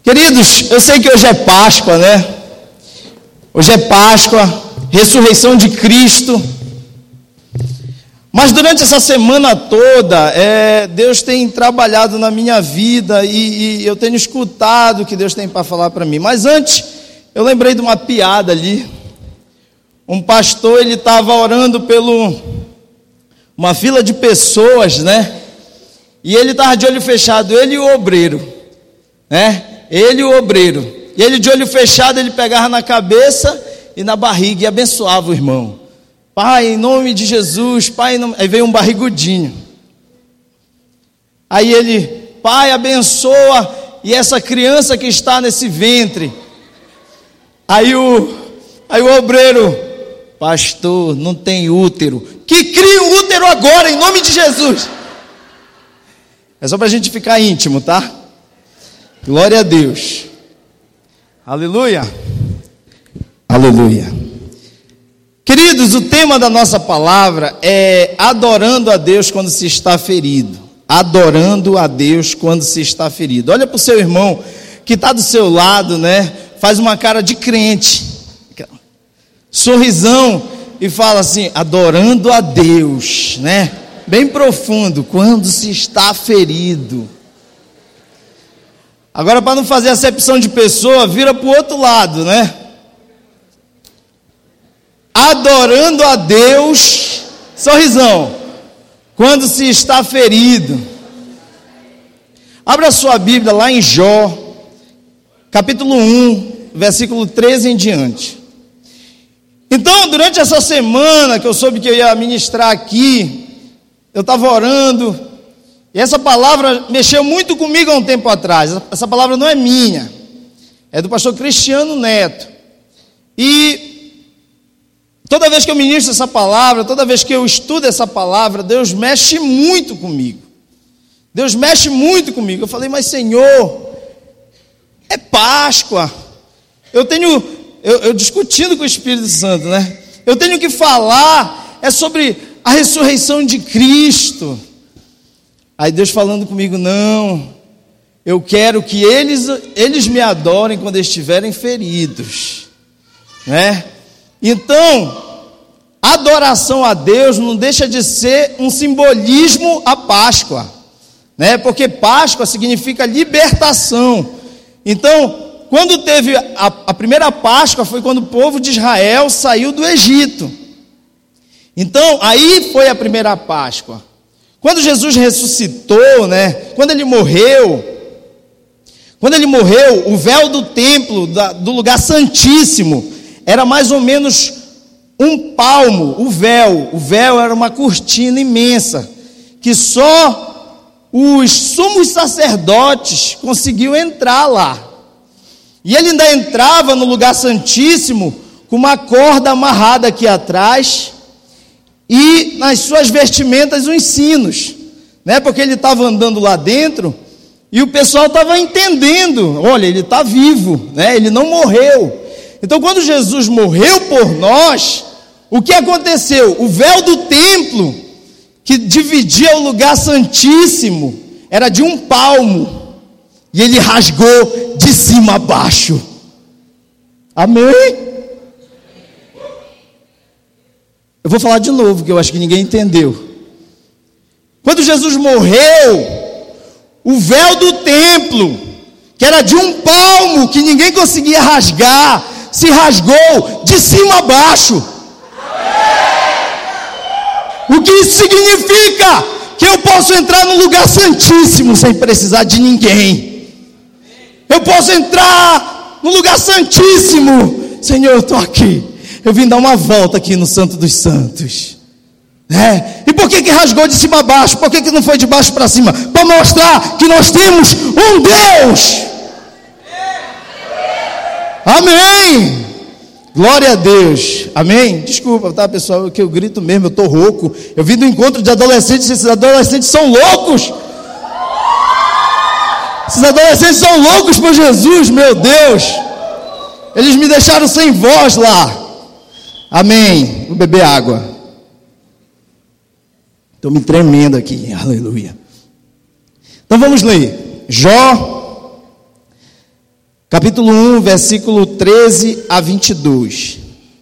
Queridos, eu sei que hoje é Páscoa, né? Hoje é Páscoa, ressurreição de Cristo. Mas durante essa semana toda, Deus tem trabalhado na minha vida e eu tenho escutado o que Deus tem para falar para mim. Mas antes, eu lembrei de uma piada ali. Um pastor, ele estava orando uma fila de pessoas, né? E ele estava de olho fechado, ele e o obreiro, né? Ele e o obreiro. E ele de olho fechado, ele pegava na cabeça e na barriga e abençoava o irmão. Pai, em nome de Jesus, Pai, aí veio um barrigudinho. Aí ele, Pai, abençoa, e essa criança que está nesse ventre. Aí o obreiro, pastor, não tem útero. Que crie o útero agora, em nome de Jesus. É só para a gente ficar íntimo, tá? Glória a Deus. Aleluia. Aleluia. Queridos, o tema da nossa palavra é adorando a Deus quando se está ferido. Adorando a Deus quando se está ferido. Olha para o seu irmão que está do seu lado, né? Faz uma cara de crente, sorrisão, e fala assim, adorando a Deus, né? Bem profundo, quando se está ferido. Agora, para não fazer acepção de pessoa, vira para o outro lado, né? Adorando a Deus, sorrisão, quando se está ferido. Abra a sua Bíblia lá em Jó, capítulo 1, versículo 13 em diante. Então, durante essa semana que eu soube que eu ia ministrar aqui, eu estava orando, e essa palavra mexeu muito comigo há um tempo atrás. Essa palavra não é minha, é do pastor Cristiano Neto. E toda vez que eu ministro essa palavra, toda vez que eu estudo essa palavra, Deus mexe muito comigo. Deus mexe muito comigo. Eu falei, mas Senhor, é Páscoa. Eu discutindo com o Espírito Santo, né? Eu tenho que falar, sobre a ressurreição de Cristo. Aí Deus falando comigo, não, eu quero que eles me adorem quando estiverem feridos, né? Então, adoração a Deus não deixa de ser um simbolismo à Páscoa, né? Porque Páscoa significa libertação. Então, quando teve a primeira Páscoa, foi quando o povo de Israel saiu do Egito. Então, aí foi a primeira Páscoa. Quando Jesus ressuscitou, né? Quando ele morreu, o véu do templo, do lugar santíssimo, era mais ou menos um palmo, o véu era uma cortina imensa, que só os sumos sacerdotes conseguiam entrar lá, e ele ainda entrava no lugar santíssimo, com uma corda amarrada aqui atrás, e nas suas vestimentas uns sinos, né? Porque ele estava andando lá dentro, e o pessoal estava entendendo, olha, ele está vivo, né? Ele não morreu. Então, quando Jesus morreu por nós, o que aconteceu? O véu do templo, que dividia o lugar santíssimo, era de um palmo, e ele rasgou de cima a baixo. Amém? Eu vou falar de novo, que eu acho que ninguém entendeu. Quando Jesus morreu, o véu do templo, que era de um palmo, que ninguém conseguia rasgar, se rasgou de cima a baixo. O que isso significa? Que eu posso entrar no lugar santíssimo sem precisar de ninguém. Eu posso entrar no lugar santíssimo. Senhor, eu estou aqui. Eu vim dar uma volta aqui no Santo dos Santos, né? E por que rasgou de cima a baixo? Por que não foi de baixo para cima? Para mostrar que nós temos um Deus. Amém. Glória a Deus. Amém. Desculpa, tá, pessoal, que eu grito mesmo, eu estou rouco. Eu vim do encontro de adolescentes, esses adolescentes são loucos. Esses adolescentes são loucos por Jesus, meu Deus. Eles me deixaram sem voz lá. Amém. Vou beber água. Estou me tremendo aqui. Aleluia. Então vamos ler. Jó capítulo 1, versículo 13 a 22.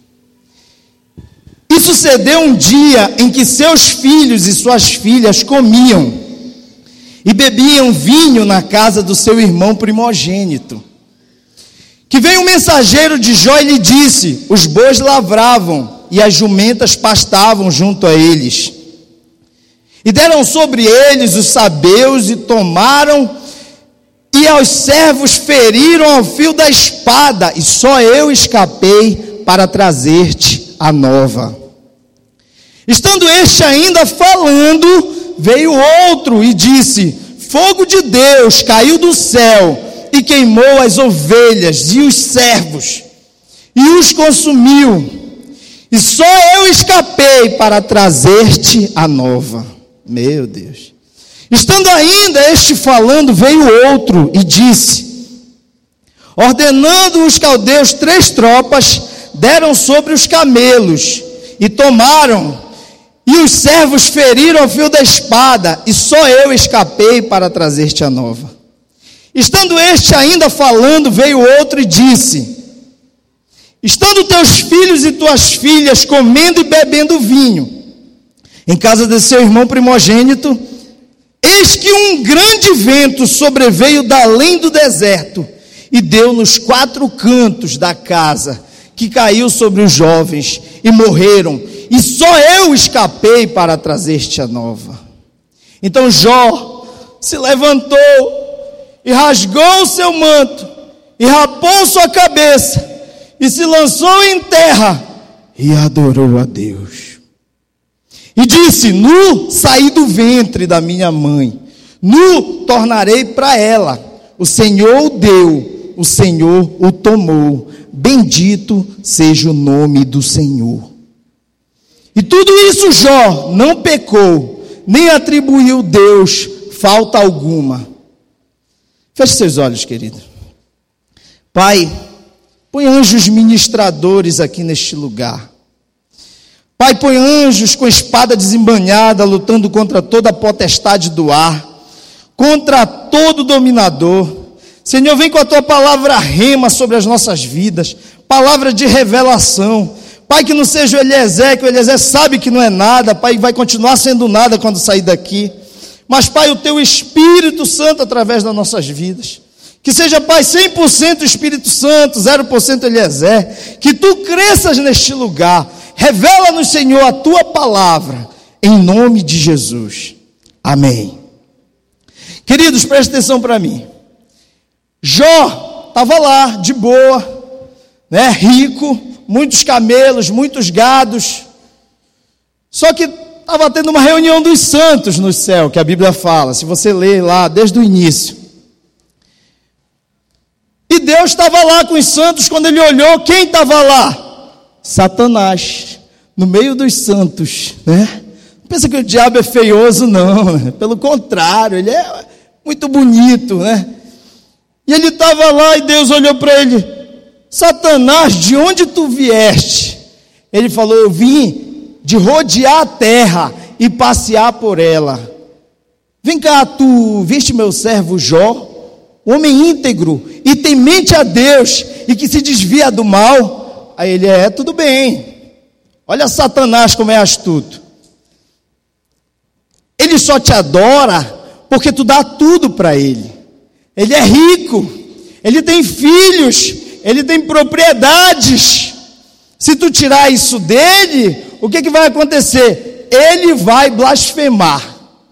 E sucedeu um dia em que seus filhos e suas filhas comiam e bebiam vinho na casa do seu irmão primogênito. Que veio um mensageiro de Jó e lhe disse: os bois lavravam e as jumentas pastavam junto a eles. E deram sobre eles os sabeus e tomaram, e aos servos feriram ao fio da espada, e só eu escapei para trazer-te a nova. Estando este ainda falando, veio outro e disse: fogo de Deus caiu do céu e queimou as ovelhas e os servos e os consumiu, e só eu escapei para trazer-te a nova. Meu Deus. Estando ainda este falando, veio outro e disse: ordenando os caldeus 3 tropas, deram sobre os camelos e tomaram, e os servos feriram ao fio da espada, e só eu escapei para trazer-te a nova. Estando este ainda falando, veio outro e disse: estando teus filhos e tuas filhas comendo e bebendo vinho em casa de seu irmão primogênito, eis que um grande vento sobreveio da além do deserto e deu nos 4 cantos da casa, que caiu sobre os jovens e morreram, e só eu escapei para trazer-te a nova. Então Jó se levantou e rasgou o seu manto e rapou sua cabeça e se lançou em terra e adorou a Deus. E disse: nu saí do ventre da minha mãe, nu tornarei para ela. O Senhor o deu, o Senhor o tomou, bendito seja o nome do Senhor. E tudo isso Jó não pecou, nem atribuiu a Deus falta alguma. Feche seus olhos, querido. Pai, põe anjos ministradores aqui neste lugar. Pai, põe anjos com espada desembanhada, lutando contra toda a potestade do ar, contra todo dominador. Senhor, vem com a tua palavra rema sobre as nossas vidas, palavra de revelação. Pai, que não seja o Eliezer, que o Eliezer sabe que não é nada, Pai, vai continuar sendo nada quando sair daqui. Mas, Pai, o teu Espírito Santo através das nossas vidas. Que seja, Pai, 100% Espírito Santo, 0% Eliezer. Que tu cresças neste lugar. Revela-nos, Senhor, a tua palavra, em nome de Jesus. Amém. Queridos, preste atenção para mim. Jó estava lá, de boa, né, rico, muitos camelos, muitos gados. Só que estava tendo uma reunião dos santos no céu, que a Bíblia fala, se você ler lá desde o início. E Deus estava lá com os santos. Quando ele olhou, quem estava lá? Satanás, no meio dos santos, né? Não pensa que o diabo é feioso, não, né? Pelo contrário, ele é muito bonito, né? E ele estava lá e Deus olhou para ele: Satanás, de onde tu vieste? Ele falou: eu vim de rodear a terra e passear por ela. Vem cá, tu viste meu servo Jó, homem íntegro e temente a Deus e que se desvia do mal? Aí ele: tudo bem. Olha Satanás como é astuto. Ele só te adora porque tu dá tudo para ele. Ele é rico, ele tem filhos, ele tem propriedades. Se tu tirar isso dele, o que vai acontecer? Ele vai blasfemar.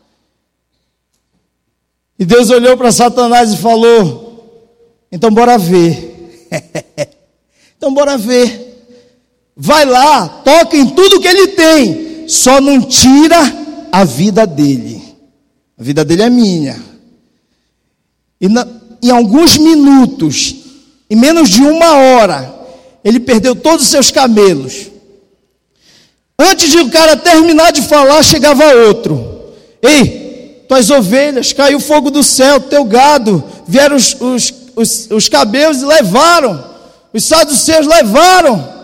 E Deus olhou para Satanás e falou: então bora ver. Então bora ver. Vai lá, toca em tudo que ele tem, só não tira a vida dele. A vida dele é minha. E em alguns minutos, em menos de 1 hora, ele perdeu todos os seus camelos. Antes de o cara terminar de falar, chegava outro: ei, tuas ovelhas, caiu fogo do céu, teu gado, vieram os cabelos e levaram, os saduceus levaram.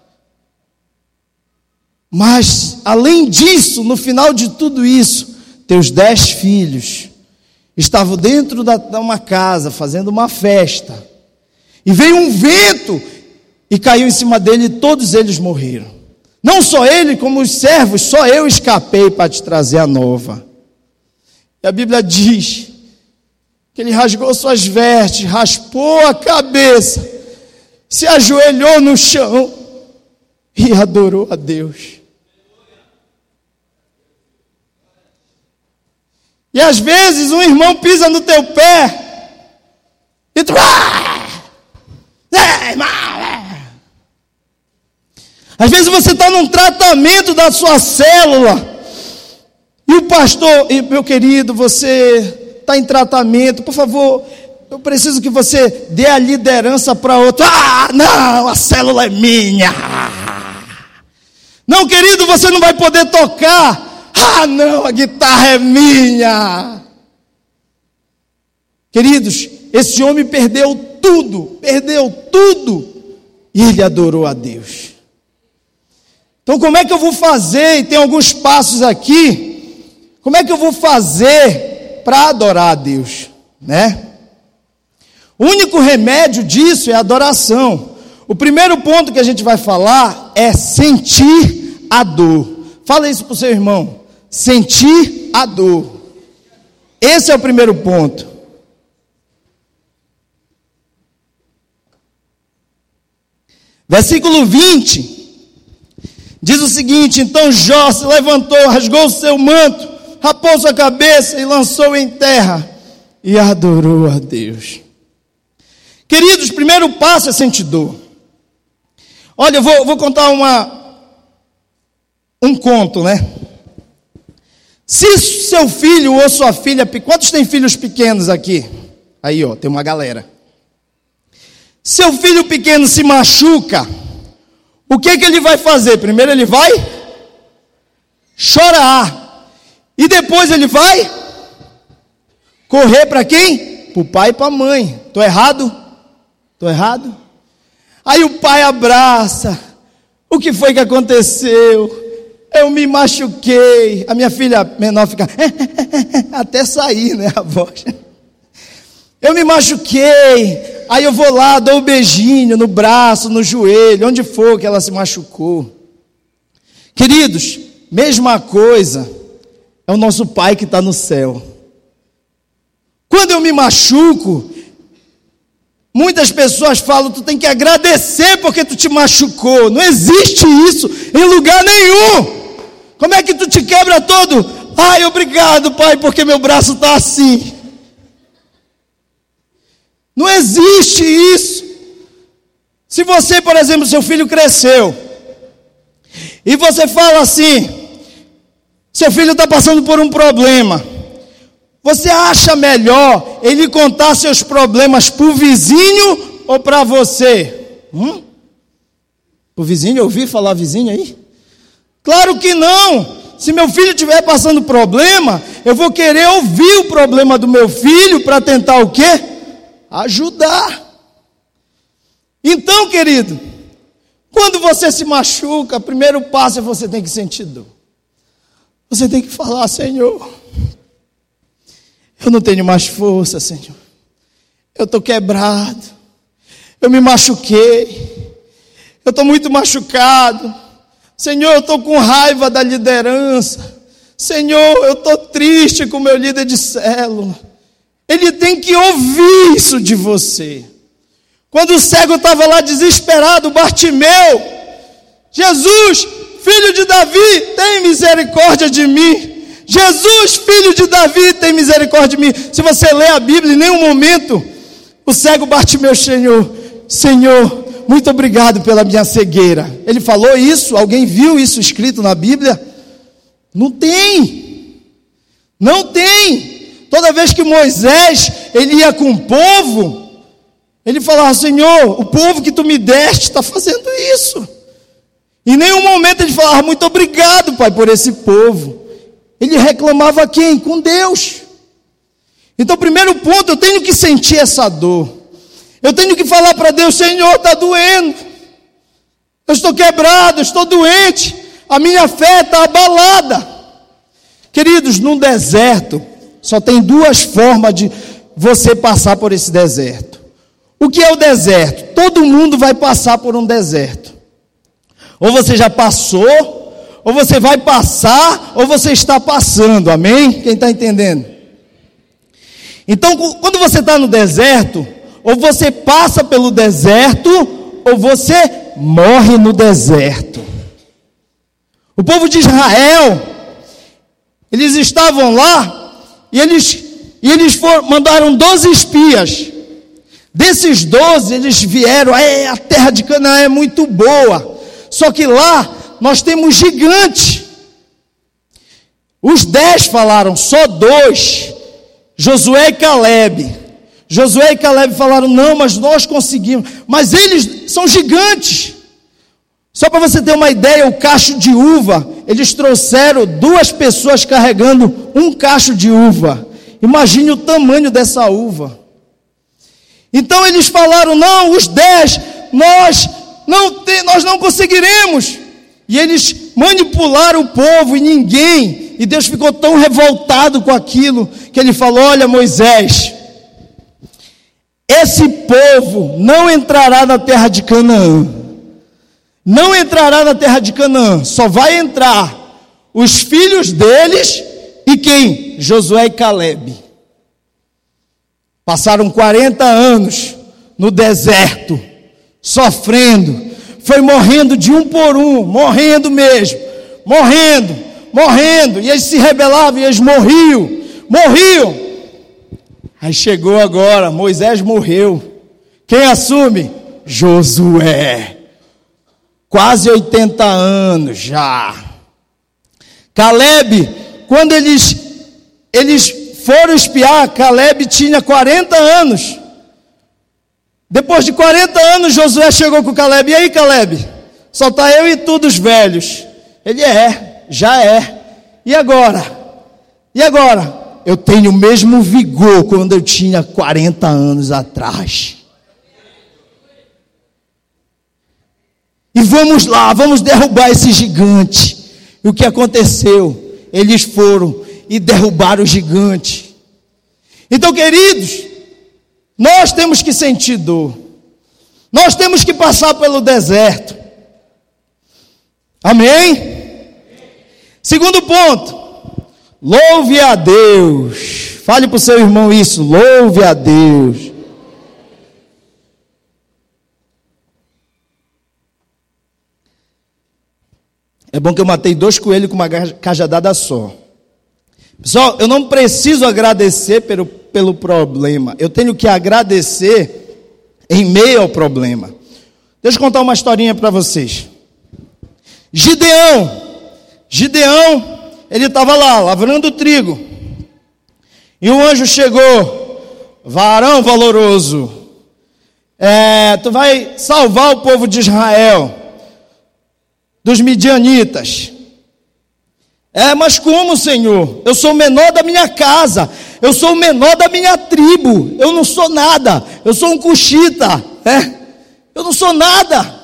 Mas, além disso, no final de tudo isso, teus 10 filhos estavam dentro de uma casa, fazendo uma festa. E veio um vento e caiu em cima dele, e todos eles morreram. Não só ele, como os servos, só eu escapei para te trazer a nova. E a Bíblia diz que ele rasgou suas vestes, raspou a cabeça, se ajoelhou no chão e adorou a Deus. E às vezes um irmão pisa no teu pé e tu... Às vezes você está num tratamento da sua célula e o pastor, e meu querido, você está em tratamento, por favor, eu preciso que você dê a liderança para outro. Não, a célula é minha. Não, querido, você não vai poder tocar. Não, a guitarra é minha. Queridos, esse homem perdeu tudo, e ele adorou a Deus. Então como é que eu vou fazer? E tem alguns passos aqui. Como é que eu vou fazer para adorar a Deus, né? O único remédio disso é a adoração. O primeiro ponto que a gente vai falar é sentir a dor. Fala isso para o seu irmão. Sentir a dor. Esse é o primeiro ponto. Versículo 20 diz o seguinte: então Jó se levantou, rasgou o seu manto, rapou sua cabeça e lançou em terra e adorou a Deus. Queridos, o primeiro passo é sentir dor. Olha, eu vou contar um conto, né? Se seu filho ou sua filha, quantos tem filhos pequenos aqui? Aí, ó, tem uma galera. Seu filho pequeno se machuca, o que ele vai fazer? Primeiro ele vai chorar, e depois ele vai correr para quem? Para o pai e para a mãe. Estou errado? Estou errado? Aí o pai abraça. O que foi que aconteceu? Eu me machuquei. A minha filha menor fica até sair, né, a voz. Eu me machuquei. Aí eu vou lá, dou um beijinho no braço, no joelho, onde for que ela se machucou. Queridos, mesma coisa é o nosso Pai que está no céu. Quando eu me machuco, muitas pessoas falam, tu tem que agradecer porque tu te machucou. Não existe isso em lugar nenhum. Como é que tu te quebra todo? Obrigado, Pai, porque meu braço está assim. Não existe isso. Se você, por exemplo, seu filho cresceu e você fala assim, seu filho está passando por um problema, você acha melhor ele contar seus problemas para o vizinho ou para você? Para o vizinho? Eu ouvi falar vizinho aí? Claro que não. Se meu filho estiver passando problema, eu vou querer ouvir o problema do meu filho para tentar o quê? Ajudar. Então, querido, quando você se machuca, o primeiro passo é você tem que sentir dor. Você tem que falar, Senhor, eu não tenho mais força, Senhor. Eu estou quebrado. Eu me machuquei. Eu estou muito machucado. Senhor, eu estou com raiva da liderança. Senhor, eu estou triste com o meu líder de célula. Ele tem que ouvir isso de você. Quando o cego estava lá desesperado, Bartimeu, Jesus, filho de Davi, tem misericórdia de mim. Jesus, filho de Davi, tem misericórdia de mim. Se você ler a Bíblia, em nenhum momento o cego Bartimeu, Senhor, muito obrigado pela minha cegueira. Ele falou isso? Alguém viu isso escrito na Bíblia? Não tem. Não tem. Toda vez que Moisés, ele ia com o povo, ele falava, Senhor, o povo que tu me deste está fazendo isso. Em nenhum momento ele falava, muito obrigado, Pai, por esse povo. Ele reclamava a quem? Com Deus. Então, primeiro ponto, eu tenho que sentir essa dor. Eu tenho que falar para Deus, Senhor, está doendo. Eu estou quebrado, eu estou doente. A minha fé está abalada. Queridos, num deserto, só tem duas formas de você passar por esse deserto. O que é o deserto? Todo mundo vai passar por um deserto. Ou você já passou, ou você vai passar, ou você está passando, amém? Quem está entendendo? Então, quando você está no deserto, ou você passa pelo deserto, ou você morre no deserto. O povo de Israel, eles estavam lá, e eles mandaram 12 espias. Desses 12, eles vieram, a terra de Canaã é muito boa, só que lá nós temos gigantes. Os 10 falaram, só 2, Josué e Caleb. Josué e Caleb falaram, não, mas nós conseguimos. Mas eles são gigantes. Só para você ter uma ideia, o cacho de uva, eles trouxeram 2 pessoas carregando um cacho de uva. Imagine o tamanho dessa uva. Então eles falaram, não, os 10, nós não conseguiremos. E eles manipularam o povo e Deus ficou tão revoltado com aquilo, que ele falou, olha Moisés, esse povo não entrará na terra de Canaã. Não entrará na terra de Canaã, só vai entrar os filhos deles e quem? Josué e Caleb. Passaram 40 anos no deserto, sofrendo, foi morrendo de um por um, morrendo mesmo, morrendo, e eles se rebelavam e eles morriam. Aí chegou agora, Moisés morreu, quem assume? Josué, quase 80 anos já. Caleb, quando eles foram espiar, Caleb tinha 40 anos. Depois de 40 anos, Josué chegou com Caleb. E aí, Caleb? Só está eu e tu dos velhos. Ele já é. E agora? Eu tenho o mesmo vigor quando eu tinha 40 anos atrás. E vamos lá, vamos derrubar esse gigante. E o que aconteceu? Eles foram e derrubaram o gigante. Então, queridos, nós temos que sentir dor. Nós temos que passar pelo deserto. Amém? Segundo ponto, louve a Deus. Fale para o seu irmão isso, louve a Deus. É bom que eu matei 2 coelhos com uma cajadada só. Pessoal, eu não preciso agradecer pelo problema. Eu tenho que agradecer em meio ao problema. Deixa eu contar uma historinha para vocês. Gideão, ele estava lá, lavrando trigo. E um anjo chegou. Varão valoroso, tu vai salvar o povo de Israel dos midianitas. Mas como, Senhor? Eu sou o menor da minha casa, eu sou o menor da minha tribo, eu não sou nada, eu sou um cuxita, eu não sou nada.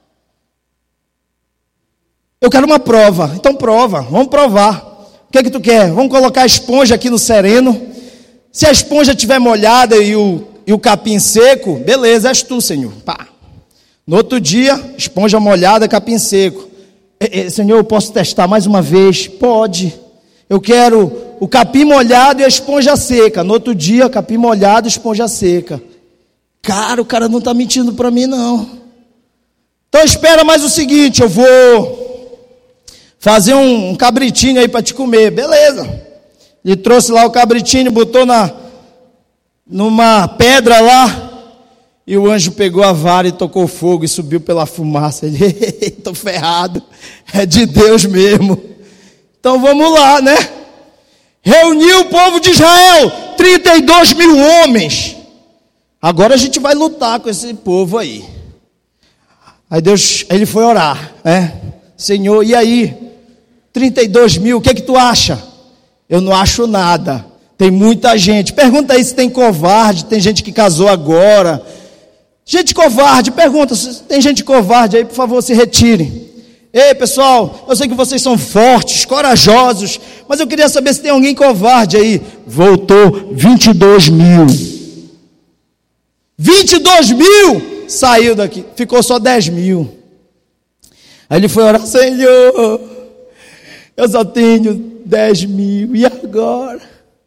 Eu quero uma prova, então prova, vamos provar. O que é que tu quer? Vamos colocar a esponja aqui no sereno. Se a esponja estiver molhada e o capim seco, beleza, és tu, Senhor. Pá. No outro dia, esponja molhada, capim seco. Senhor, eu posso testar mais uma vez? Pode. Eu quero o capim molhado e a esponja seca. No outro dia, capim molhado e esponja seca. Cara, o cara não está mentindo para mim, não. Então espera mais o seguinte, eu vou fazer um cabritinho aí para te comer. Beleza. Ele trouxe lá o cabritinho, botou numa pedra lá. E o anjo pegou a vara e tocou fogo e subiu pela fumaça. Ele, estou ferrado, é de Deus mesmo. Então vamos lá, né? Reuniu o povo de Israel, 32 mil homens. Agora a gente vai lutar com esse povo aí. Aí ele foi orar, Senhor, e aí? 32 mil, o que tu acha? Eu não acho nada. Tem muita gente. Pergunta aí se tem covarde, tem gente que casou agora. Gente covarde, pergunta se tem gente covarde aí, por favor, se retire. Ei, pessoal, eu sei que vocês são fortes, corajosos, mas eu queria saber se tem alguém covarde aí. Voltou 22 mil. 22 mil saiu daqui, ficou só 10 mil. Aí ele foi orar: Senhor, eu só tenho 10 mil, e agora?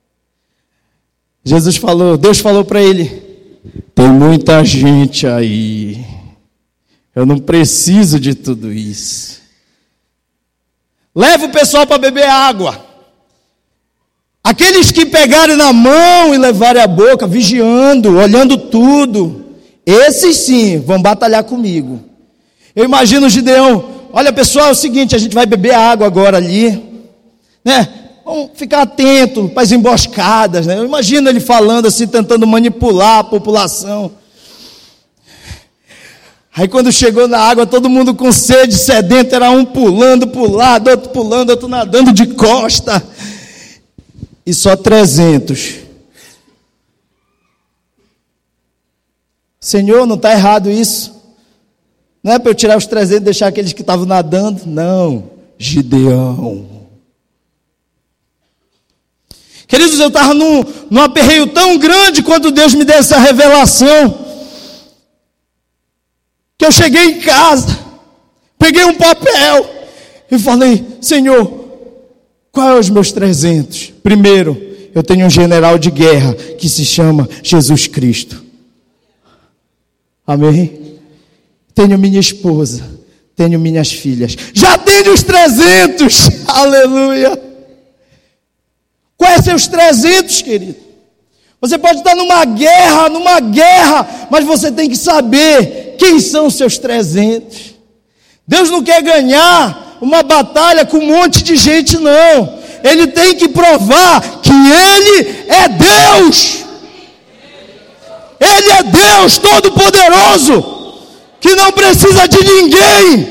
Deus falou para ele: tem muita gente aí, eu não preciso de tudo isso. Leva o pessoal para beber água. Aqueles que pegarem na mão e levarem a boca, vigiando, olhando tudo, esses sim vão batalhar comigo. Eu imagino o Gideão: olha pessoal, é o seguinte, a gente vai beber água agora ali, né? Vamos ficar atento para as emboscadas, né? Eu imagino ele falando assim, tentando manipular a população. Aí quando chegou na água, todo mundo com sede, sedento, era um pulando para o lado, outro pulando, outro nadando de costa. E só 300. Senhor, não está errado isso? Não é para eu tirar os 300 e deixar aqueles que estavam nadando? Não, Gideão. Queridos, eu estava num aperreio tão grande quando Deus me deu essa revelação, que eu cheguei em casa, peguei um papel e falei: Senhor, qual é os meus 300? Primeiro, eu tenho um general de guerra que se chama Jesus Cristo. Amém? Tenho minha esposa, tenho minhas filhas. Já tenho os 300. Aleluia. Quais são os 300, querido? Você pode estar numa guerra, mas você tem que saber quem são os seus 300. Deus não quer ganhar uma batalha com um monte de gente, não. Ele tem que provar que Ele é Deus. Ele é Deus Todo-Poderoso, que não precisa de ninguém.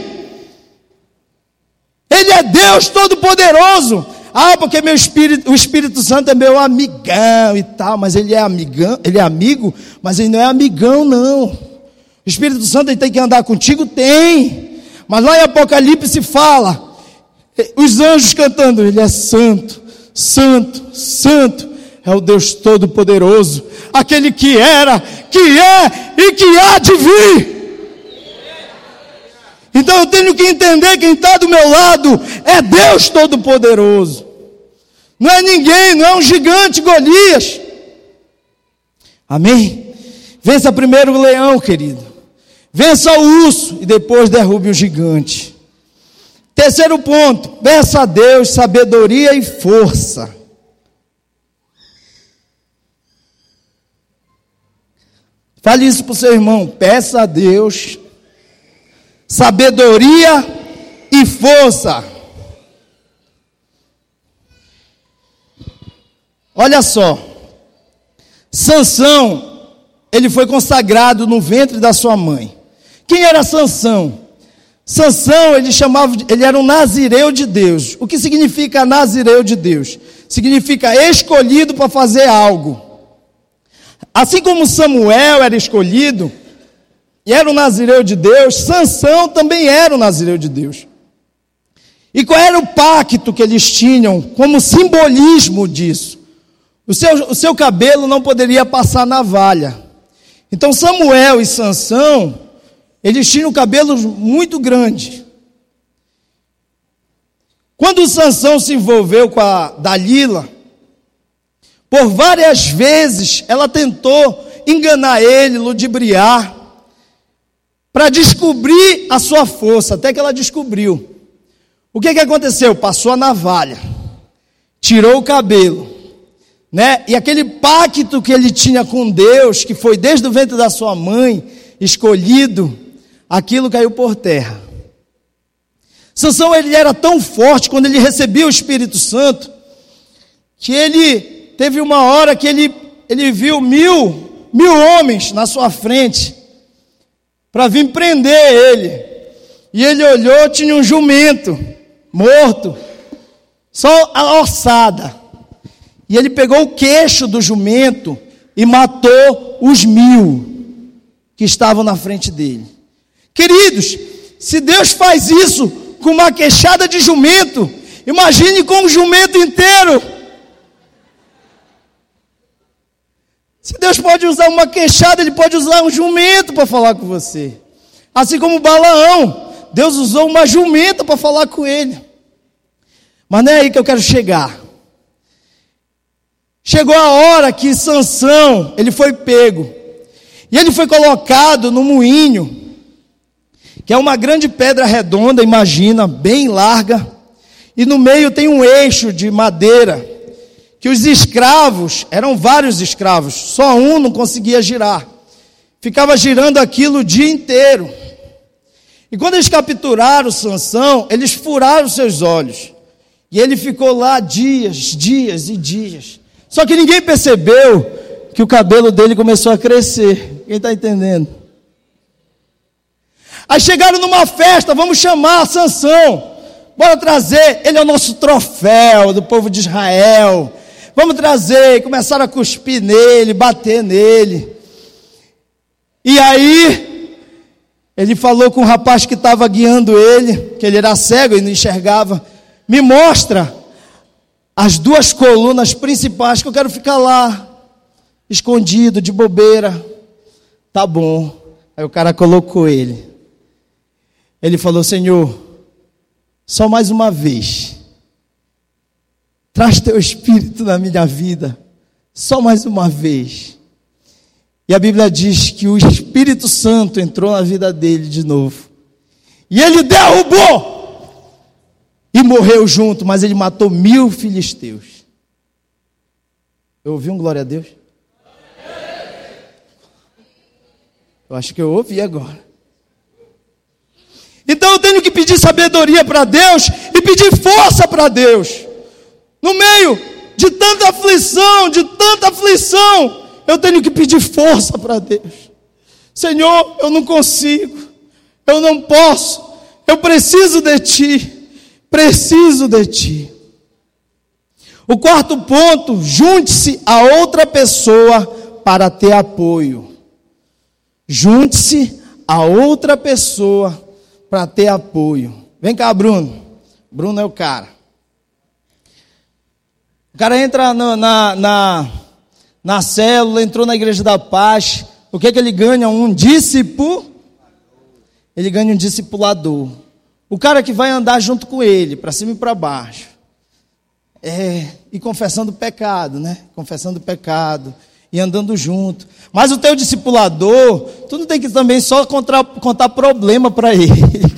Ele é Deus Todo-Poderoso. Ah, porque o Espírito Santo é meu amigão e tal, mas ele é amigão, ele é amigo, mas ele não é amigão, não. O Espírito Santo, ele tem que andar contigo? Tem. Mas lá em Apocalipse fala, os anjos cantando: Ele é santo, santo, santo, é o Deus Todo-Poderoso, aquele que era, que é e que há de vir. Então eu tenho que entender: quem está do meu lado é Deus Todo-Poderoso. Não é ninguém, não é um gigante Golias. Amém? Vença primeiro o leão, querido. Vença o urso e depois derrube o gigante. Terceiro ponto: peça a Deus sabedoria e força. Fale isso para o seu irmão: peça a Deus sabedoria e força. Olha só, Sansão, ele foi consagrado no ventre da sua mãe. Quem era Sansão? Sansão, ele era um nazireu de Deus. O que significa nazireu de Deus? Significa escolhido para fazer algo. Assim como Samuel era escolhido e era um nazireu de Deus, Sansão também era um nazireu de Deus. E qual era o pacto que eles tinham como simbolismo disso? O seu cabelo não poderia passar navalha. Então Samuel e Sansão, eles tinham cabelos muito grandes. Quando Sansão se envolveu com a Dalila, por várias vezes ela tentou enganar ele, ludibriar, para descobrir a sua força, até que ela descobriu. O que aconteceu? Passou a navalha, tirou o cabelo, né? E aquele pacto que ele tinha com Deus, que foi desde o ventre da sua mãe, escolhido, aquilo caiu por terra. Sansão, ele era tão forte quando ele recebia o Espírito Santo, que ele teve uma hora que ele viu mil homens na sua frente, para vir prender ele. E ele olhou, tinha um jumento morto, só a ossada. E ele pegou o queixo do jumento e matou os 1000 que estavam na frente dele. Queridos, se Deus faz isso com uma queixada de jumento, imagine com um jumento inteiro. Se Deus pode usar uma queixada, Ele pode usar um jumento para falar com você. Assim como Balaão, Deus usou uma jumenta para falar com ele. Mas não é aí que eu quero chegar. Chegou a hora que Sansão, ele foi pego. E ele foi colocado no moinho, que é uma grande pedra redonda, imagina, bem larga. E no meio tem um eixo de madeira, que os escravos, eram vários escravos, só um não conseguia girar. Ficava girando aquilo o dia inteiro. E quando eles capturaram Sansão, eles furaram seus olhos. E ele ficou lá dias e dias. Só que ninguém percebeu que o cabelo dele começou a crescer. Quem está entendendo? Aí chegaram numa festa, vamos chamar Sansão. Bora trazer, ele é o nosso troféu do povo de Israel. Vamos trazer. E começaram a cuspir nele, bater nele. E aí, ele falou com o rapaz que estava guiando ele, que ele era cego e não enxergava. Me mostra as duas colunas principais, que eu quero ficar lá, escondido, de bobeira. Tá bom. Aí o cara colocou ele. Ele falou: Senhor, só mais uma vez, traz teu Espírito na minha vida, só mais uma vez. E a Bíblia diz que o Espírito Santo entrou na vida dele de novo. E ele derrubou e morreu junto, mas ele matou 1000 filisteus. Eu ouvi um glória a Deus? Eu acho que eu ouvi agora. Então eu tenho que pedir sabedoria para Deus e pedir força para Deus. No meio de tanta aflição, eu tenho que pedir força para Deus. Senhor, eu não consigo, eu não posso, eu preciso de Ti. Preciso de Ti. O quarto ponto: junte-se a outra pessoa para ter apoio. Junte-se a outra pessoa para ter apoio. Vem cá, Bruno. Bruno é o cara. O cara entra na célula, entrou na Igreja da Paz. O que é que ele ganha? Um discípulo. Ele ganha um discipulador. O cara que vai andar junto com ele, para cima e para baixo. E confessando o pecado, né? Confessando o pecado. E andando junto. Mas o teu discipulador, tu não tem que também só contar problema para ele.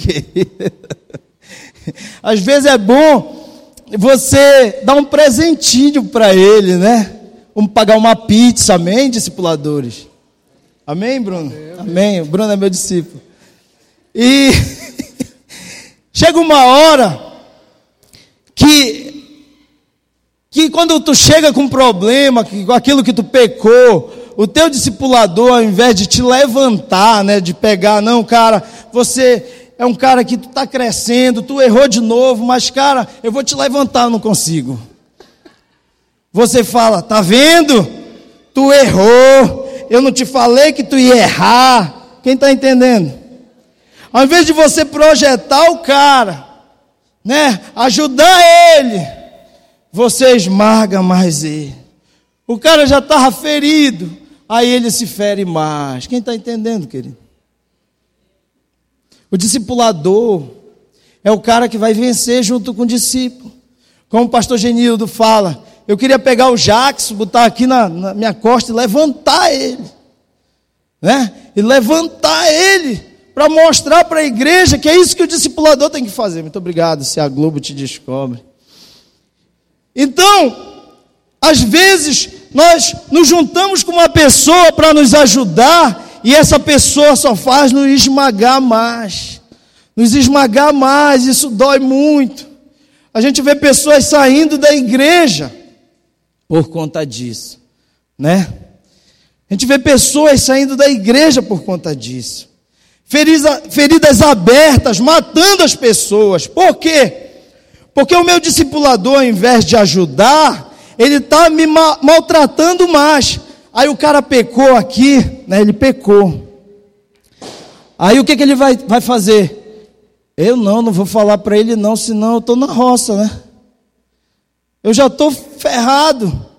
Às vezes é bom você dar um presentinho para ele, né? Vamos pagar uma pizza, amém, discipuladores? Amém, Bruno? Amém. O Bruno é meu discípulo. E chega uma hora que quando tu chega com um problema, com aquilo que tu pecou, o teu discipulador, ao invés de te levantar, né, de pegar, não, cara, você é um cara que tu está crescendo, tu errou de novo, mas, cara, eu vou te levantar, eu não consigo. Você fala: tá vendo? Tu errou, eu não te falei que tu ia errar. Quem está entendendo? Ao invés de você projetar o cara, né, ajudar ele, você esmaga mais ele. O cara já estava ferido, aí ele se fere mais. Quem está entendendo, querido? O discipulador é o cara que vai vencer junto com o discípulo. Como o pastor Genildo fala, eu queria pegar o Jackson, botar aqui na minha costa e levantar ele, né? E levantar ele para mostrar para a igreja que é isso que o discipulador tem que fazer. Muito obrigado, se a Globo te descobre. Então, às vezes, nós nos juntamos com uma pessoa para nos ajudar, e essa pessoa só faz nos esmagar mais. Nos esmagar mais, isso dói muito. A gente vê pessoas saindo da igreja por conta disso, né? A gente vê pessoas saindo da igreja por conta disso. Feridas abertas, matando as pessoas. Por quê? Porque o meu discipulador, ao invés de ajudar, ele está me maltratando mais. Aí o cara pecou aqui, né? Ele pecou. Aí o que ele vai fazer? Eu não vou falar para ele não, senão eu estou na roça, né? Eu já estou ferrado.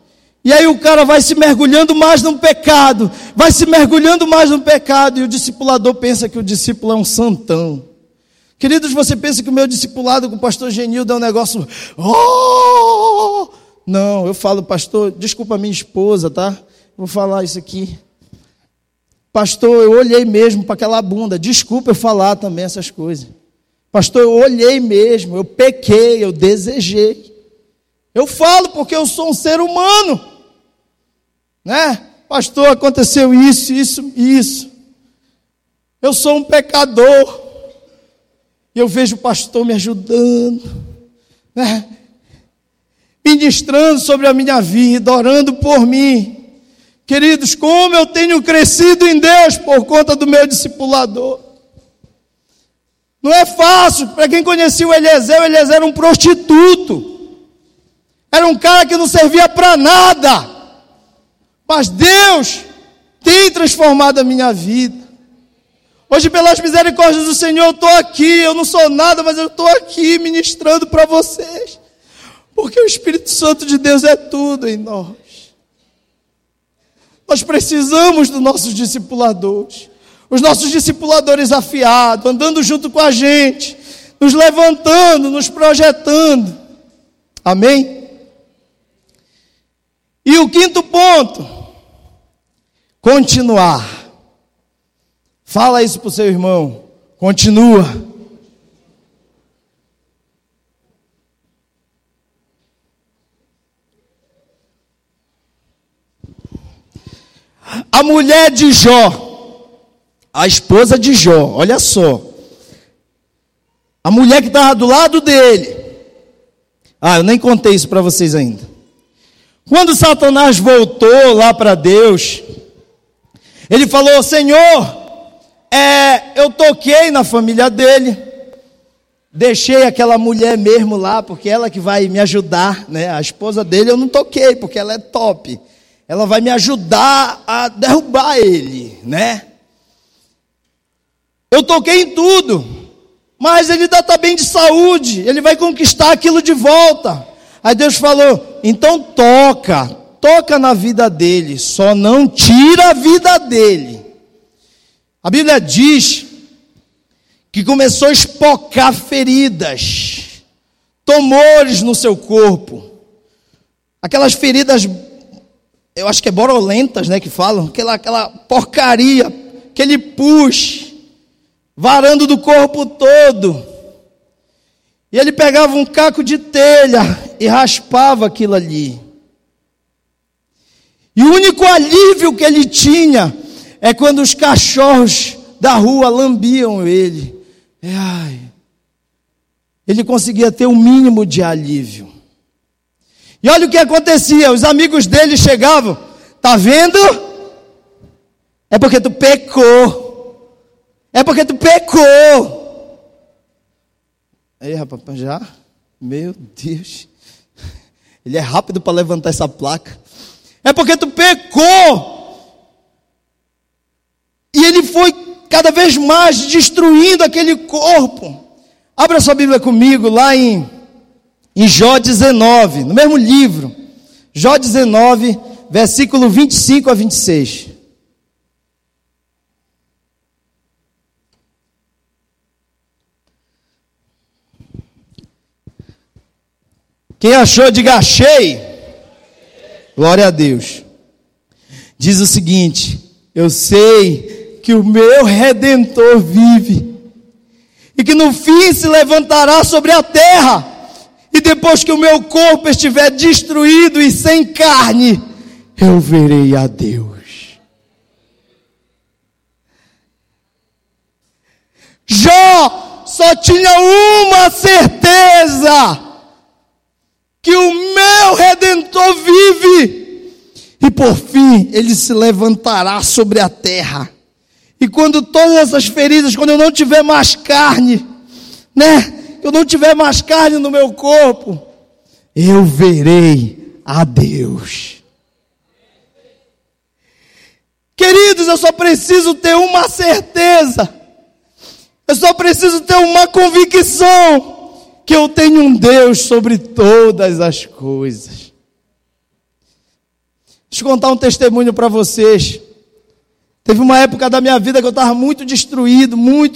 E aí o cara vai se mergulhando mais no pecado, e o discipulador pensa que o discípulo é um santão. Queridos, você pensa que o meu discipulado com o pastor Genildo é um negócio... Oh! Não, eu falo, pastor, desculpa a minha esposa, tá? Vou falar isso aqui. Pastor, eu olhei mesmo para aquela bunda, desculpa eu falar também essas coisas. Pastor, eu olhei mesmo, eu pequei, eu desejei. Eu falo porque eu sou um ser humano, né? Pastor, aconteceu isso. Eu sou um pecador. E eu vejo o pastor me ajudando, né? Ministrando sobre a minha vida, orando por mim. Queridos, como eu tenho crescido em Deus por conta do meu discipulador. Não é fácil. Para quem conhecia o Eliezer era um prostituto. Era um cara que não servia para nada. Mas Deus tem transformado a minha vida. Hoje, pelas misericórdias do Senhor, eu estou aqui. Eu não sou nada, mas eu estou aqui ministrando para vocês. Porque o Espírito Santo de Deus é tudo em nós. Nós precisamos dos nossos discipuladores. Os nossos discipuladores afiados, andando junto com a gente, nos levantando, nos projetando. Amém? E o quinto ponto, continuar. Fala isso para o seu irmão. Continua. A mulher de Jó, a esposa de Jó, olha só. A mulher que estava do lado dele. Eu nem contei isso para vocês ainda. Quando Satanás voltou lá para Deus, ele falou: Senhor, eu toquei na família dele, deixei aquela mulher mesmo lá, porque ela que vai me ajudar, né? A esposa dele eu não toquei, porque ela é top. Ela vai me ajudar a derrubar ele, né? Eu toquei em tudo, mas ele ainda está bem de saúde, ele vai conquistar aquilo de volta. Aí Deus falou: então toca na vida dele, só não tira a vida dele. A Bíblia diz que começou a espocar feridas, tumores no seu corpo, aquelas feridas, eu acho que é borolentas, né, que falam, aquela porcaria, aquele pus, varando do corpo todo. E ele pegava um caco de telha e raspava aquilo ali. E o único alívio que ele tinha é quando os cachorros da rua lambiam ele. Ele conseguia ter um mínimo de alívio. E olha o que acontecia, os amigos dele chegavam: tá vendo? É porque tu pecou. É porque tu pecou. Aí, rapaz, já? Meu Deus. Ele é rápido para levantar essa placa. É porque tu pecou. E ele foi cada vez mais destruindo aquele corpo. Abra sua Bíblia comigo lá em Jó 19, no mesmo livro. Jó 19, versículo 25 a 26. Quem achou, diga achei. Glória a Deus. Diz o seguinte: eu sei que o meu Redentor vive, e que no fim se levantará sobre a terra, e depois que o meu corpo estiver destruído e sem carne, eu verei a Deus. Jó só tinha uma certeza: que o meu Redentor vive, e por fim ele se levantará sobre a terra. E quando todas essas feridas, quando eu não tiver mais carne, né? Eu não tiver mais carne no meu corpo, eu verei a Deus. Queridos, eu só preciso ter uma certeza. Eu só preciso ter uma convicção: que eu tenho um Deus sobre todas as coisas. Deixa eu contar um testemunho para vocês. Teve uma época da minha vida que eu estava muito destruído.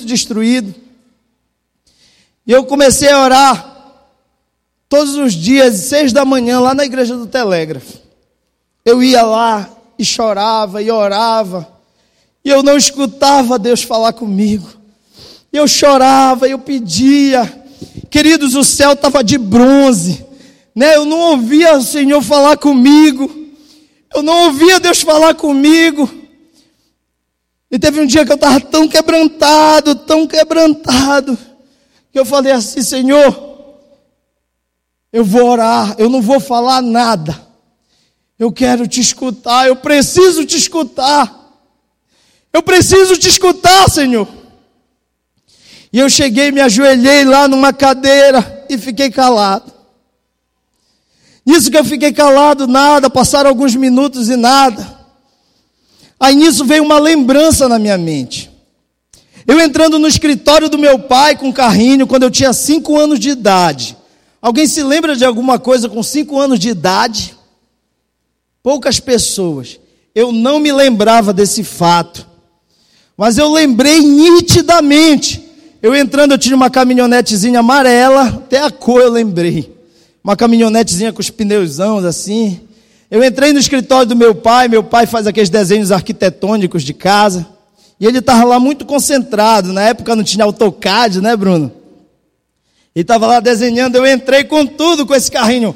E eu comecei a orar todos os dias, 6 da manhã, lá na igreja do Telégrafo. Eu ia lá e chorava e orava. E eu não escutava Deus falar comigo. Eu chorava, eu pedia. Queridos, o céu estava de bronze, né? Eu não ouvia o Senhor falar comigo. Eu não ouvia Deus falar comigo. E teve um dia que eu estava tão quebrantado, que eu falei assim: Senhor, eu vou orar, eu não vou falar nada. Eu quero te escutar, eu preciso te escutar. Eu preciso te escutar, Senhor. E eu cheguei, me ajoelhei lá numa cadeira e fiquei calado. Nisso que eu fiquei calado, nada, passaram alguns minutos e nada. Aí nisso veio uma lembrança na minha mente. Eu entrando no escritório do meu pai com um carrinho, quando eu tinha 5 anos de idade. Alguém se lembra de alguma coisa com 5 anos de idade? Poucas pessoas. Eu não me lembrava desse fato. Mas eu lembrei nitidamente. Eu entrando, eu tinha uma caminhonetezinha amarela, até a cor eu lembrei. Uma caminhonetezinha com os pneuzão assim. Eu entrei no escritório do meu pai faz aqueles desenhos arquitetônicos de casa. E ele estava lá muito concentrado. Na época não tinha AutoCAD, né, Bruno? Ele estava lá desenhando, eu entrei com tudo com esse carrinho.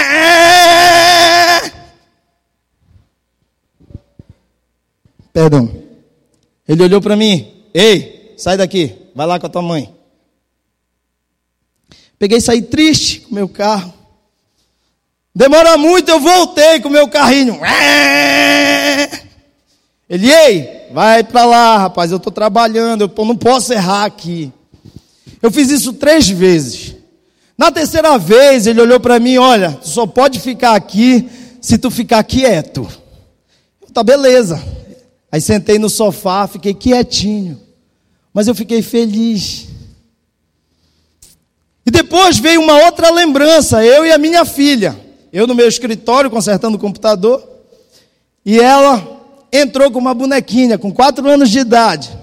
Perdão. Ele olhou para mim: ei, sai daqui, vai lá com a tua mãe. Peguei e saí triste com o meu carro. Demora muito, eu voltei com o meu carrinho. Ele: ei, vai para lá, rapaz, eu estou trabalhando, eu não posso errar aqui. Eu fiz isso 3 vezes. Na terceira vez, ele olhou para mim: olha, tu só pode ficar aqui se tu ficar quieto. Tá, beleza. Aí sentei no sofá, fiquei quietinho. Mas eu fiquei feliz. E depois veio uma outra lembrança, eu e a minha filha. Eu no meu escritório, consertando o computador. E ela entrou com uma bonequinha, com 4 anos de idade.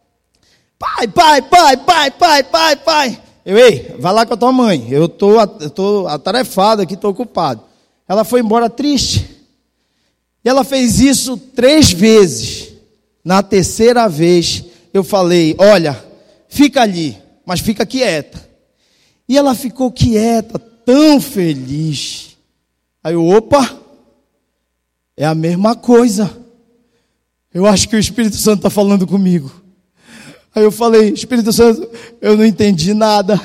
Pai. Eu: ei, vai lá com a tua mãe. Eu tô atarefado aqui, estou ocupado. Ela foi embora triste. E ela fez isso 3 vezes. Na terceira vez, eu falei: olha, fica ali, mas fica quieta. E ela ficou quieta, tão feliz. Aí eu: opa, é a mesma coisa. Eu acho que o Espírito Santo está falando comigo. Aí eu falei: Espírito Santo, eu não entendi nada.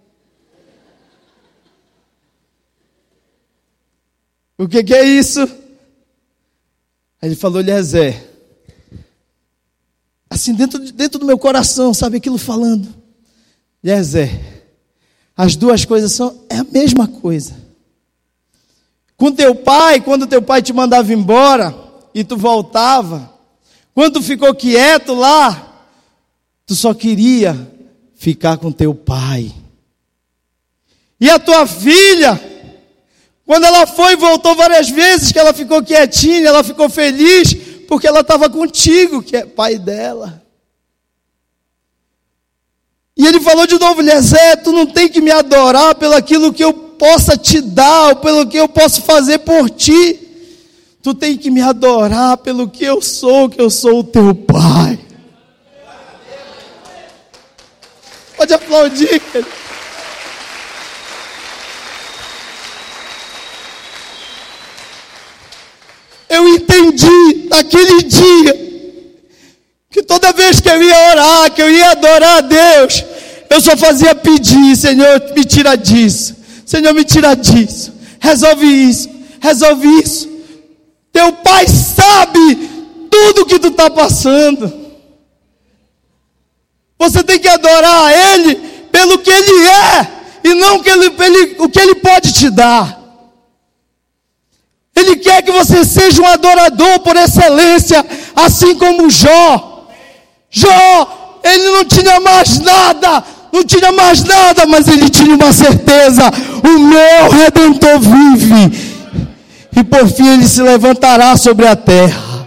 O que é isso? Aí ele falou: Eliezer, assim dentro do meu coração, sabe aquilo falando: Eliezer, as 2 coisas é a mesma coisa. Com teu pai, quando teu pai te mandava embora e tu voltava, quando tu ficou quieto lá, tu só queria ficar com teu pai. E a tua filha, quando ela foi e voltou várias vezes, que ela ficou quietinha, ela ficou feliz, porque ela estava contigo, que é pai dela. E ele falou de novo: Eliezer, tu não tem que me adorar pelo aquilo que eu possa te dar, ou pelo que eu posso fazer por ti. Tu tem que me adorar pelo que eu sou o teu pai. Pode aplaudir, querido. Eu entendi naquele dia que toda vez que eu ia orar, que eu ia adorar a Deus, eu só fazia pedir: Senhor, me tira disso. Senhor, me tira disso. Resolve isso. Teu pai sabe tudo que tu está passando. Você tem que adorar a Ele pelo que Ele é, e não o que Ele pode te dar. Ele quer que você seja um adorador por excelência, assim como Jó. Jó, ele não tinha mais nada, mas ele tinha uma certeza: o meu Redentor vive. e por fim ele se levantará sobre a terra.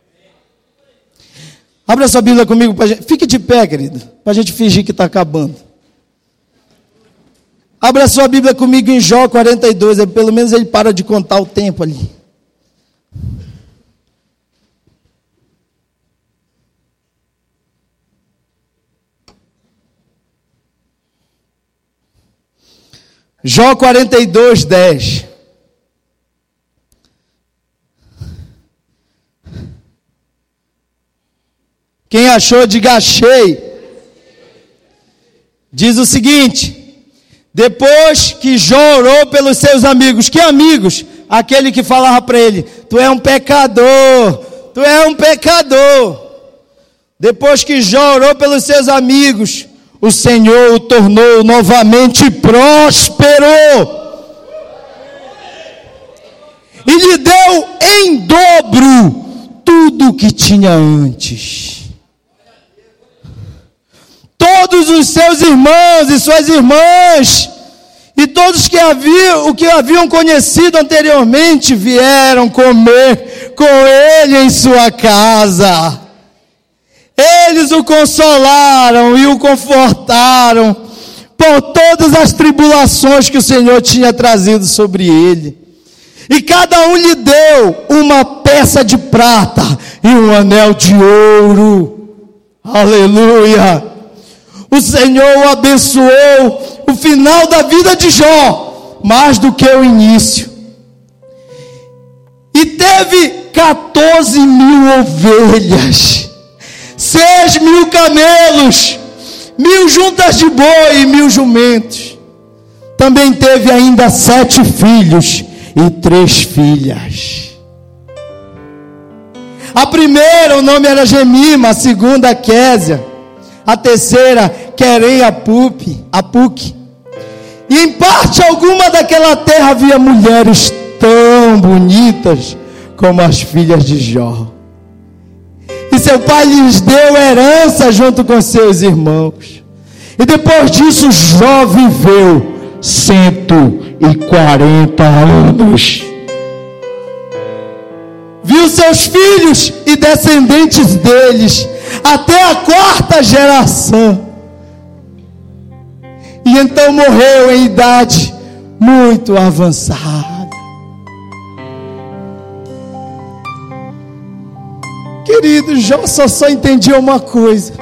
Abra sua Bíblia comigo, fique de pé, querido, para a gente fingir que está acabando. Abra sua Bíblia comigo em Jó 42, pelo menos ele para de contar o tempo ali. Jó 42, 10. Quem achou, diga achei. Diz o seguinte: depois que Jó orou pelos seus amigos, que amigos? Aquele que falava para ele: tu é um pecador, tu é um pecador. Depois que Jó orou pelos seus amigos, o Senhor o tornou novamente próspero e lhe deu em dobro tudo o que tinha antes. Todos os seus irmãos e suas irmãs e todos que haviam conhecido anteriormente vieram comer com ele em sua casa. Eles o consolaram e o confortaram por todas as tribulações que o Senhor tinha trazido sobre ele. E cada um lhe deu uma peça de prata e um anel de ouro. Aleluia! O Senhor o abençoou o final da vida de Jó, mais do que o início. E teve 14.000 ovelhas, 6.000 camelos, 1.000 juntas de boi e 1.000 jumentos. Também teve ainda 7 filhos e 3 filhas. A primeira, o nome era Gemima, a segunda, Késia, a terceira, Querem Apuque. E em parte alguma daquela terra havia mulheres tão bonitas como as filhas de Jó. E seu pai lhes deu herança junto com seus irmãos. E depois disso Jó viveu 140 anos. Viu seus filhos e descendentes deles até a 4ª geração. E então morreu em idade muito avançada. Querido, Jó só entendia uma coisa: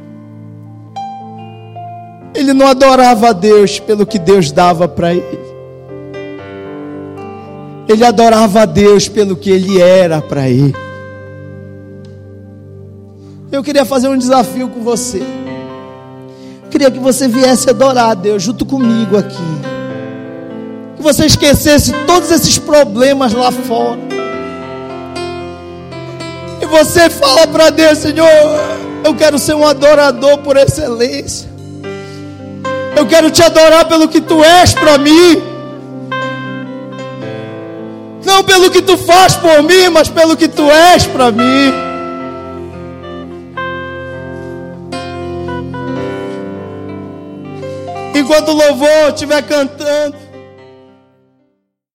ele não adorava a Deus pelo que Deus dava para ele. Ele adorava a Deus pelo que ele era para ele. Eu queria fazer um desafio com você. Eu queria que você viesse adorar a Deus junto comigo aqui. Que você esquecesse todos esses problemas lá fora. E você fala para Deus: Senhor, eu quero ser um adorador por excelência. Eu quero te adorar pelo que tu és para mim. Não pelo que tu faz por mim, mas pelo que tu és para mim. Enquanto o louvor estiver cantando,